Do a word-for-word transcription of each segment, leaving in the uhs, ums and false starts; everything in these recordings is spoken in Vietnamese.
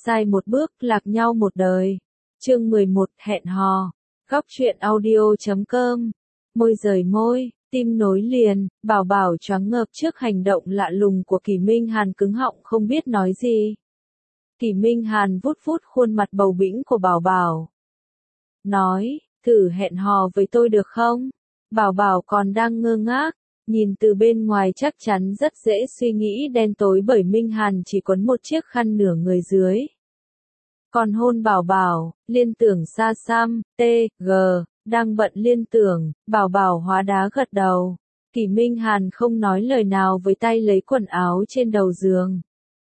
sai một bước, lạc nhau một đời. Chương mười một, hẹn hò. Góc truyện audio chấm com. Môi rời môi, tim nối liền, Bảo Bảo choáng ngợp trước hành động lạ lùng của Kỷ Minh Hàn, cứng họng không biết nói gì. Kỷ Minh Hàn vuốt vuốt khuôn mặt bầu bĩnh của Bảo Bảo. Nói, thử hẹn hò với tôi được không? Bảo Bảo còn đang ngơ ngác, nhìn từ bên ngoài chắc chắn rất dễ suy nghĩ đen tối bởi Minh Hàn chỉ quấn một chiếc khăn nửa người dưới. Còn hôn Bảo Bảo, liên tưởng xa xăm, T, G, đang bận liên tưởng, Bảo Bảo hóa đá gật đầu. Kỷ Minh Hàn không nói lời nào với tay lấy quần áo trên đầu giường.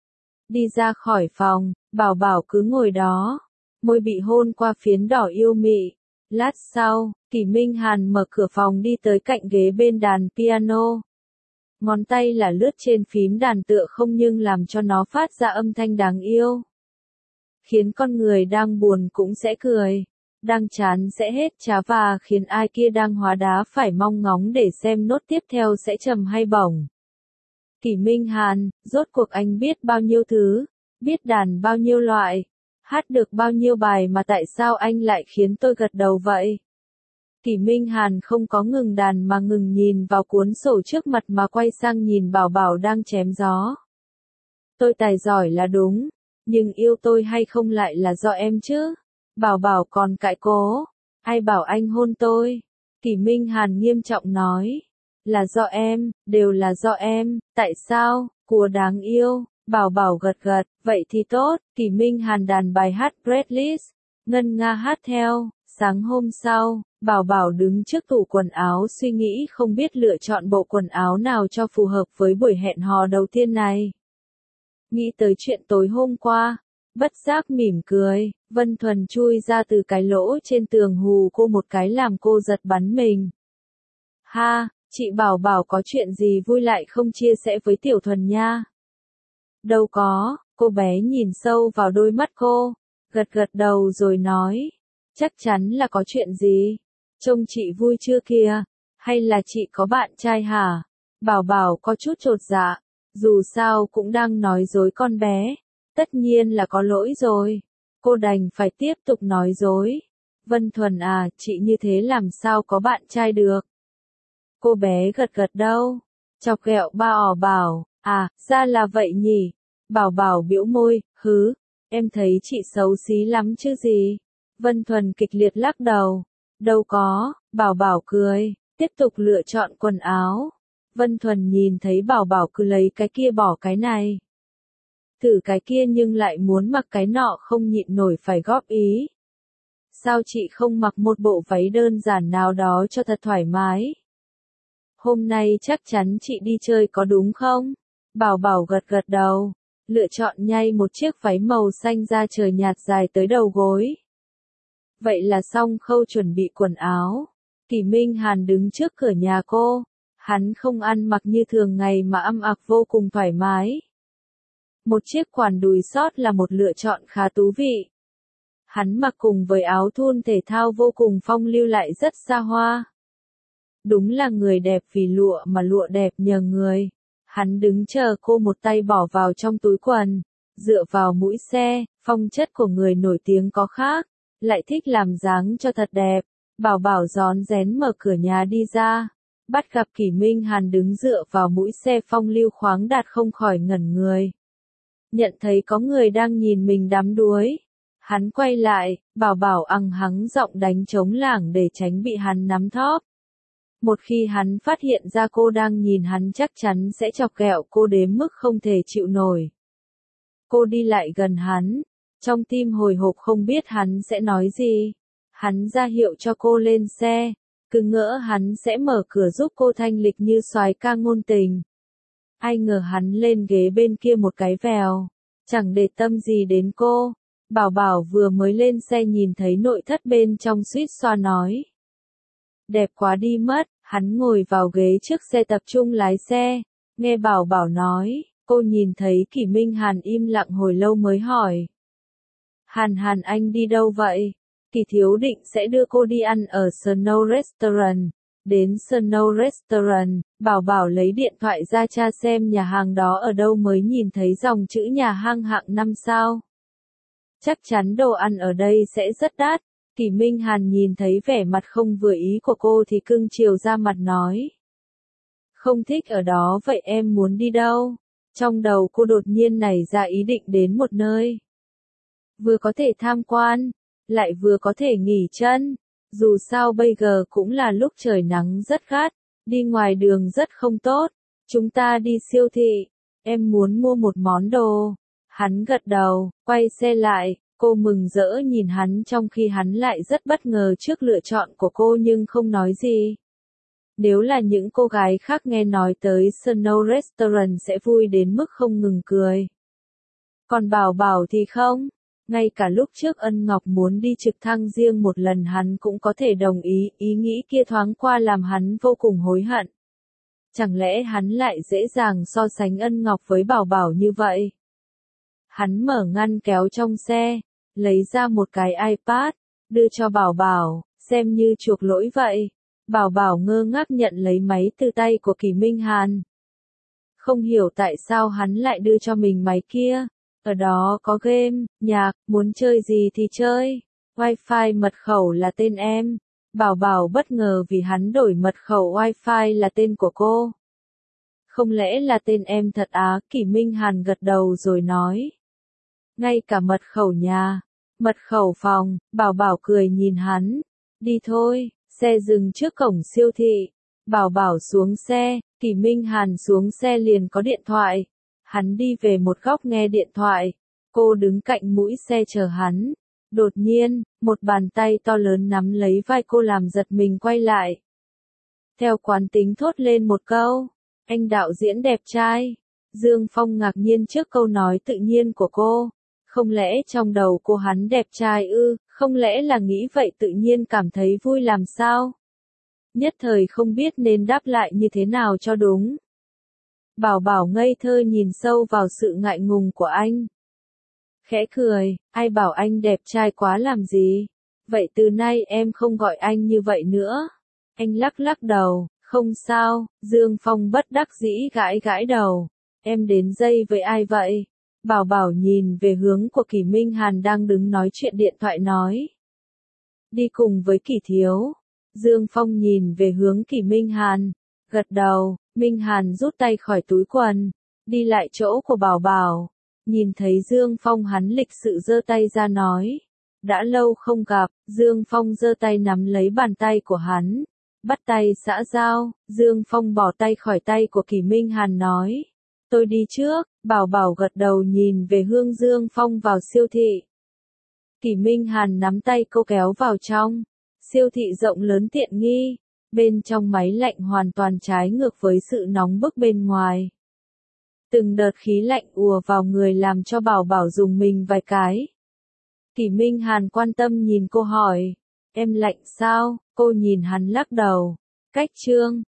Đi ra khỏi phòng, Bảo Bảo cứ ngồi đó, môi bị hôn qua phiến đỏ yêu mị. Lát sau, Kỷ Minh Hàn mở cửa phòng đi tới cạnh ghế bên đàn piano. Ngón tay là lướt trên phím đàn tựa không nhưng làm cho nó phát ra âm thanh đáng yêu. Khiến con người đang buồn cũng sẽ cười, đang chán sẽ hết chá và khiến ai kia đang hóa đá phải mong ngóng để xem nốt tiếp theo sẽ trầm hay bổng. Kỷ Minh Hàn, rốt cuộc anh biết bao nhiêu thứ, biết đàn bao nhiêu loại, hát được bao nhiêu bài mà tại sao anh lại khiến tôi gật đầu vậy? Kỷ Minh Hàn không có ngừng đàn mà ngừng nhìn vào cuốn sổ trước mặt mà quay sang nhìn Bảo Bảo đang chém gió. Tôi tài giỏi là đúng, nhưng yêu tôi hay không lại là do em chứ? Bảo Bảo còn cãi cố, ai bảo anh hôn tôi? Kỷ Minh Hàn nghiêm trọng nói, là do em, đều là do em, tại sao? Của đáng yêu. Bảo Bảo gật gật, vậy thì tốt. Kỷ Minh Hàn đàn bài hát Breathless, ngân nga hát theo. Sáng hôm sau, Bảo Bảo đứng trước tủ quần áo suy nghĩ không biết lựa chọn bộ quần áo nào cho phù hợp với buổi hẹn hò đầu tiên này. Nghĩ tới chuyện tối hôm qua, bất giác mỉm cười, Vân Thuần chui ra từ cái lỗ trên tường hù cô một cái làm cô giật bắn mình. Ha, chị Bảo Bảo có chuyện gì vui lại không chia sẻ với Tiểu Thuần nha? Đâu có, cô bé nhìn sâu vào đôi mắt cô, gật gật đầu rồi nói, chắc chắn là có chuyện gì, trông chị vui chưa kìa, hay là chị có bạn trai hả? Bảo Bảo có chút chột dạ, dù sao cũng đang nói dối con bé, tất nhiên là có lỗi rồi, cô đành phải tiếp tục nói dối. Vân Thuần à, chị như thế làm sao có bạn trai được? Cô bé gật gật đầu, chọc ghẹo Bảo Bảo, à, ra là vậy nhỉ? Bảo Bảo bĩu môi, hứ, em thấy chị xấu xí lắm chứ gì? Vân Thuần kịch liệt lắc đầu, đâu có, Bảo Bảo cười, tiếp tục lựa chọn quần áo. Vân Thuần nhìn thấy Bảo Bảo cứ lấy cái kia bỏ cái này, thử cái kia nhưng lại muốn mặc cái nọ không nhịn nổi phải góp ý. Sao chị không mặc một bộ váy đơn giản nào đó cho thật thoải mái? Hôm nay chắc chắn chị đi chơi có đúng không? Bảo Bảo gật gật đầu, lựa chọn nhay một chiếc váy màu xanh da trời nhạt dài tới đầu gối. Vậy là xong khâu chuẩn bị quần áo. Kỷ Minh Hàn đứng trước cửa nhà cô, hắn không ăn mặc như thường ngày mà âm ặc vô cùng thoải mái. Một chiếc quần đùi sót là một lựa chọn khá thú vị. Hắn mặc cùng với áo thun thể thao vô cùng phong lưu lại rất xa hoa. Đúng là người đẹp vì lụa mà lụa đẹp nhờ người. Hắn đứng chờ cô một tay bỏ vào trong túi quần, dựa vào mũi xe, phong chất của người nổi tiếng có khác, lại thích làm dáng cho thật đẹp. Bảo Bảo rón rén mở cửa nhà đi ra, bắt gặp Kỷ Minh Hàn đứng dựa vào mũi xe phong lưu khoáng đạt không khỏi ngẩn người. Nhận thấy có người đang nhìn mình đắm đuối, hắn quay lại, Bảo Bảo ằng hắng giọng đánh trống lảng để tránh bị hắn nắm thóp. Một khi hắn phát hiện ra cô đang nhìn hắn chắc chắn sẽ chọc ghẹo cô đến mức không thể chịu nổi. Cô đi lại gần hắn, trong tim hồi hộp không biết hắn sẽ nói gì. Hắn ra hiệu cho cô lên xe, cứ ngỡ hắn sẽ mở cửa giúp cô thanh lịch như soái ca ngôn tình. Ai ngờ hắn lên ghế bên kia một cái vèo, chẳng để tâm gì đến cô. Bảo Bảo vừa mới lên xe nhìn thấy nội thất bên trong suýt xoa nói. Đẹp quá đi mất, hắn ngồi vào ghế trước xe tập trung lái xe, nghe Bảo Bảo nói, cô nhìn thấy Kỷ Minh Hàn im lặng hồi lâu mới hỏi. Hàn Hàn anh đi đâu vậy? Kỷ Thiếu định sẽ đưa cô đi ăn ở Snow Restaurant. Đến Snow Restaurant, Bảo Bảo lấy điện thoại ra tra xem nhà hàng đó ở đâu mới nhìn thấy dòng chữ nhà hàng hạng năm sao. Chắc chắn đồ ăn ở đây sẽ rất đắt. Kỷ Minh Hàn nhìn thấy vẻ mặt không vừa ý của cô thì cưng chiều ra mặt nói. Không thích ở đó vậy em muốn đi đâu? Trong đầu cô đột nhiên nảy ra ý định đến một nơi. Vừa có thể tham quan, lại vừa có thể nghỉ chân. Dù sao bây giờ cũng là lúc trời nắng rất gắt, đi ngoài đường rất không tốt. Chúng ta đi siêu thị, em muốn mua một món đồ. Hắn gật đầu, quay xe lại, cô mừng rỡ nhìn hắn trong khi hắn lại rất bất ngờ trước lựa chọn của cô nhưng không nói gì. Nếu là những cô gái khác nghe nói tới Snow Restaurant sẽ vui đến mức không ngừng cười. Còn Bảo Bảo thì không. Ngay cả lúc trước Ân Ngọc muốn đi trực thăng riêng một lần hắn cũng có thể đồng ý, ý nghĩ kia thoáng qua làm hắn vô cùng hối hận. Chẳng lẽ hắn lại dễ dàng so sánh Ân Ngọc với Bảo Bảo như vậy? Hắn mở ngăn kéo trong xe, lấy ra một cái iPad, đưa cho Bảo Bảo, xem như chuộc lỗi vậy. Bảo Bảo ngơ ngác nhận lấy máy từ tay của Kỷ Minh Hàn. Không hiểu tại sao hắn lại đưa cho mình máy kia. Ở đó có game, nhạc, muốn chơi gì thì chơi. Wi-Fi mật khẩu là tên em. Bảo Bảo bất ngờ vì hắn đổi mật khẩu Wi-Fi là tên của cô. Không lẽ là tên em thật á? Kỷ Minh Hàn gật đầu rồi nói. Ngay cả mật khẩu nhà, mật khẩu phòng, Bảo Bảo cười nhìn hắn. Đi thôi, xe dừng trước cổng siêu thị. Bảo Bảo xuống xe, Kỷ Minh Hàn xuống xe liền có điện thoại. Hắn đi về một góc nghe điện thoại. Cô đứng cạnh mũi xe chờ hắn. Đột nhiên, một bàn tay to lớn nắm lấy vai cô làm giật mình quay lại. Theo quán tính thốt lên một câu. Anh đạo diễn đẹp trai. Dương Phong ngạc nhiên trước câu nói tự nhiên của cô. Không lẽ trong đầu cô hắn đẹp trai ư, không lẽ là nghĩ vậy tự nhiên cảm thấy vui làm sao? Nhất thời không biết nên đáp lại như thế nào cho đúng. Bảo Bảo ngây thơ nhìn sâu vào sự ngại ngùng của anh. Khẽ cười, ai bảo anh đẹp trai quá làm gì? Vậy từ nay em không gọi anh như vậy nữa. Anh lắc lắc đầu, không sao, Dương Phong bất đắc dĩ gãi gãi đầu. Em đến dây với ai vậy? Bảo Bảo nhìn về hướng của Kỷ Minh Hàn đang đứng nói chuyện điện thoại nói. Đi cùng với Kỷ Thiếu. Dương Phong nhìn về hướng Kỷ Minh Hàn, gật đầu. Minh Hàn rút tay khỏi túi quần, đi lại chỗ của Bảo Bảo. Nhìn thấy Dương Phong hắn lịch sự giơ tay ra nói. Đã lâu không gặp, Dương Phong giơ tay nắm lấy bàn tay của hắn. Bắt tay xã giao, Dương Phong bỏ tay khỏi tay của Kỷ Minh Hàn nói. Tôi đi trước, Bảo Bảo gật đầu nhìn về hướng Dương Phong vào siêu thị. Kỷ Minh Hàn nắm tay cô kéo vào trong. Siêu thị rộng lớn tiện nghi. Bên trong máy lạnh hoàn toàn trái ngược với sự nóng bức bên ngoài. Từng đợt khí lạnh ùa vào người làm cho Bảo Bảo dùng mình vài cái. Kỷ Minh Hàn quan tâm nhìn cô hỏi. Em lạnh sao? Cô nhìn hắn lắc đầu. Cách trương,